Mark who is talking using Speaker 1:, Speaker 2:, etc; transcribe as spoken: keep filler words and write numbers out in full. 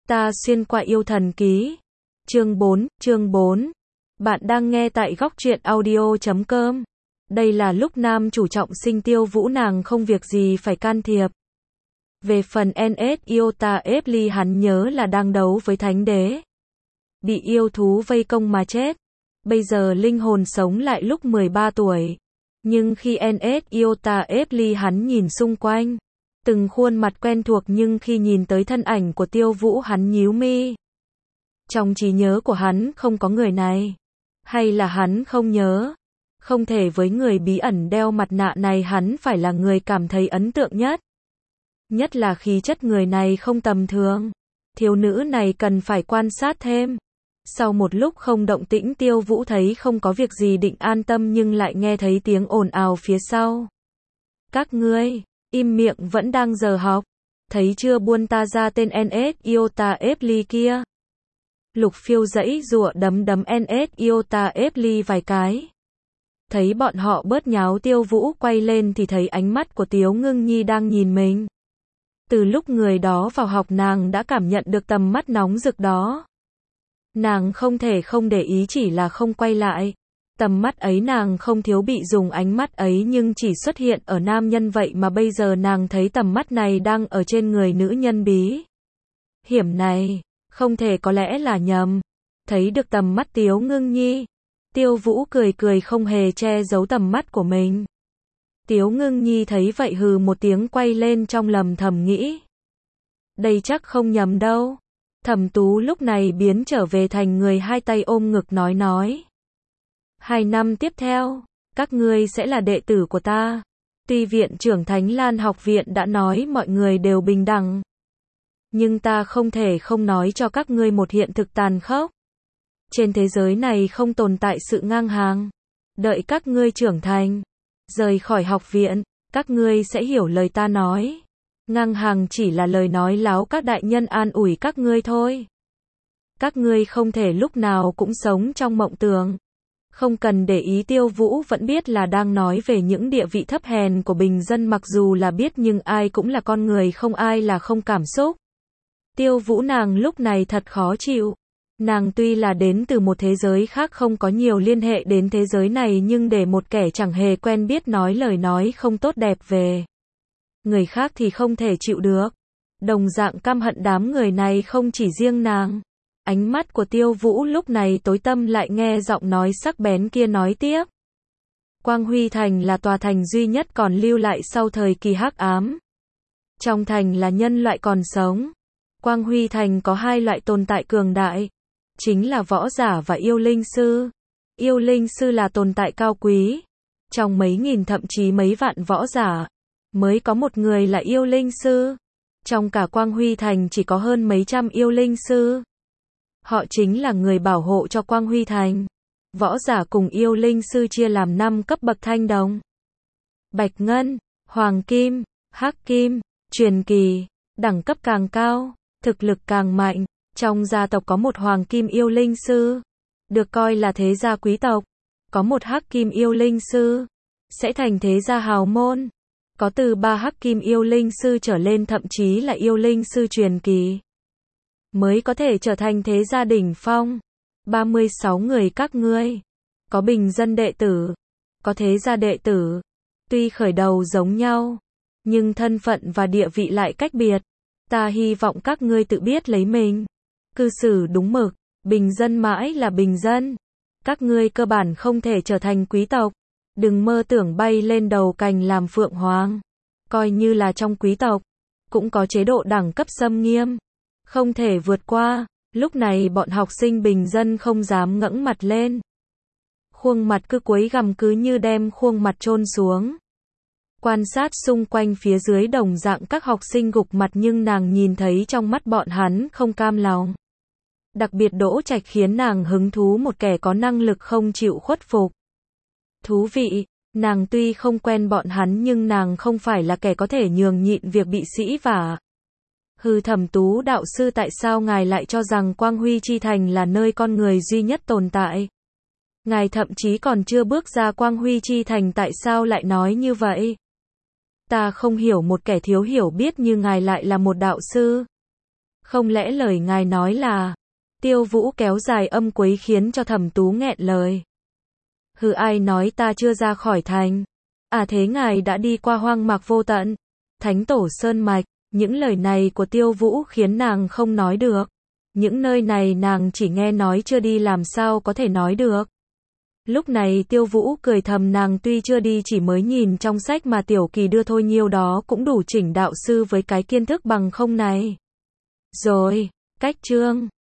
Speaker 1: Ta xuyên qua yêu thần ký. Chương bốn, chương bốn. Bạn đang nghe tại góc truyện audio chấm com. Đây là lúc nam chủ trọng sinh Tiêu Vũ nàng không việc gì phải can thiệp. Về phần en ét Iota Epli hắn nhớ là đang đấu với thánh đế. Bị yêu thú vây công mà chết. Bây giờ linh hồn sống lại lúc mười ba tuổi. Nhưng khi en ét Iota Epli hắn nhìn xung quanh. Từng khuôn mặt quen thuộc nhưng khi nhìn tới thân ảnh của Tiêu Vũ hắn nhíu mi. Trong trí nhớ của hắn không có người này. Hay là hắn không nhớ? Không thể với người bí ẩn đeo mặt nạ này hắn phải là người cảm thấy ấn tượng nhất. Nhất là khí chất người này không tầm thường. Thiếu nữ này cần phải quan sát thêm. Sau một lúc không động tĩnh Tiêu Vũ thấy không có việc gì định an tâm nhưng lại nghe thấy tiếng ồn ào phía sau. Các ngươi, im miệng vẫn đang giờ học. Thấy chưa buôn ta ra tên en ét Iota Epli kia. Lục Phiêu giãy giụa đấm đấm en ét Iota Epli vài cái. Thấy bọn họ bớt nháo Tiêu Vũ quay lên thì thấy ánh mắt của Tiếu Ngưng Nhi đang nhìn mình. Từ lúc người đó vào học nàng đã cảm nhận được tầm mắt nóng rực đó. Nàng không thể không để ý chỉ là không quay lại. Tầm mắt ấy nàng không thiếu bị dùng ánh mắt ấy nhưng chỉ xuất hiện ở nam nhân vậy mà bây giờ nàng thấy tầm mắt này đang ở trên người nữ nhân bí hiểm này. Không thể có lẽ là nhầm. Thấy được tầm mắt Tiếu Ngưng Nhi. Tiêu Vũ cười cười không hề che giấu tầm mắt của mình. Tiếu Ngưng Nhi thấy vậy hừ một tiếng quay lên trong lầm thầm nghĩ. Đây chắc không nhầm đâu. Thẩm Tú lúc này biến trở về thành người hai tay ôm ngực nói nói. Hai năm tiếp theo, các ngươi sẽ là đệ tử của ta. Tuy viện trưởng Thánh Lan học viện đã nói mọi người đều bình đẳng. Nhưng ta không thể không nói cho các ngươi một hiện thực tàn khốc. Trên thế giới này không tồn tại sự ngang hàng. Đợi các ngươi trưởng thành, rời khỏi học viện, các ngươi sẽ hiểu lời ta nói. Ngang hàng chỉ là lời nói láo các đại nhân an ủi các ngươi thôi. Các ngươi không thể lúc nào cũng sống trong mộng tưởng. Không cần để ý Tiêu Vũ vẫn biết là đang nói về những địa vị thấp hèn của bình dân mặc dù là biết nhưng ai cũng là con người không ai là không cảm xúc. Tiêu Vũ nàng lúc này thật khó chịu. Nàng tuy là đến từ một thế giới khác không có nhiều liên hệ đến thế giới này nhưng để một kẻ chẳng hề quen biết nói lời nói không tốt đẹp về người khác thì không thể chịu được. Đồng dạng căm hận đám người này không chỉ riêng nàng. Ánh mắt của Tiêu Vũ lúc này tối tăm lại nghe giọng nói sắc bén kia nói tiếp. Quang Huy Thành là tòa thành duy nhất còn lưu lại sau thời kỳ hắc ám. Trong thành là nhân loại còn sống. Quang Huy Thành có hai loại tồn tại cường đại. Chính là võ giả và yêu linh sư. Yêu linh sư là tồn tại cao quý. Trong mấy nghìn thậm chí mấy vạn võ giả, mới có một người là yêu linh sư. Trong cả Quang Huy Thành chỉ có hơn mấy trăm yêu linh sư. Họ chính là người bảo hộ cho Quang Huy Thành. Võ giả cùng yêu linh sư chia làm năm cấp bậc thanh đồng. Bạch ngân, hoàng kim, hắc kim, truyền kỳ. Đẳng cấp càng cao, thực lực càng mạnh. Trong gia tộc có một hoàng kim yêu linh sư, được coi là thế gia quý tộc. Có một hắc kim yêu linh sư, sẽ thành thế gia hào môn. Có từ ba hắc kim yêu linh sư trở lên thậm chí là yêu linh sư truyền kỳ. Mới có thể trở thành thế gia đỉnh phong. ba mươi sáu người các ngươi. Có bình dân đệ tử. Có thế gia đệ tử. Tuy khởi đầu giống nhau. Nhưng thân phận và địa vị lại cách biệt. Ta hy vọng các ngươi tự biết lấy mình. Cư xử đúng mực. Bình dân mãi là bình dân. Các ngươi cơ bản không thể trở thành quý tộc. Đừng mơ tưởng bay lên đầu cành làm phượng hoàng. Coi như là trong quý tộc. Cũng có chế độ đẳng cấp xâm nghiêm. Không thể vượt qua. Lúc này bọn học sinh bình dân không dám ngẩng mặt lên. Khuôn mặt cứ quấy gằm cứ như đem khuôn mặt chôn xuống. Quan sát xung quanh phía dưới đồng dạng các học sinh gục mặt nhưng nàng nhìn thấy trong mắt bọn hắn không cam lòng. Đặc biệt Đỗ Trạch khiến nàng hứng thú một kẻ có năng lực không chịu khuất phục. Thú vị, nàng tuy không quen bọn hắn nhưng nàng không phải là kẻ có thể nhường nhịn việc bị sĩ vả. Hừ Thẩm Tú đạo sư tại sao ngài lại cho rằng Quang Huy Chi Thành là nơi con người duy nhất tồn tại? Ngài thậm chí còn chưa bước ra Quang Huy Chi Thành tại sao lại nói như vậy? Ta không hiểu một kẻ thiếu hiểu biết như ngài lại là một đạo sư. Không lẽ lời ngài nói là, Tiêu Vũ kéo dài âm quấy khiến cho Thẩm Tú nghẹn lời. Hừ, ai nói ta chưa ra khỏi thành? À thế ngài đã đi qua hoang mạc vô tận, Thánh Tổ Sơn Mạch. Những lời này của Tiêu Vũ khiến nàng không nói được. Những nơi này nàng chỉ nghe nói chưa đi làm sao có thể nói được. Lúc này Tiêu Vũ cười thầm, nàng tuy chưa đi chỉ mới nhìn trong sách mà Tiểu Kỳ đưa thôi, nhiêu đó cũng đủ chỉnh đạo sư với cái kiến thức bằng không này. Rồi, cách chương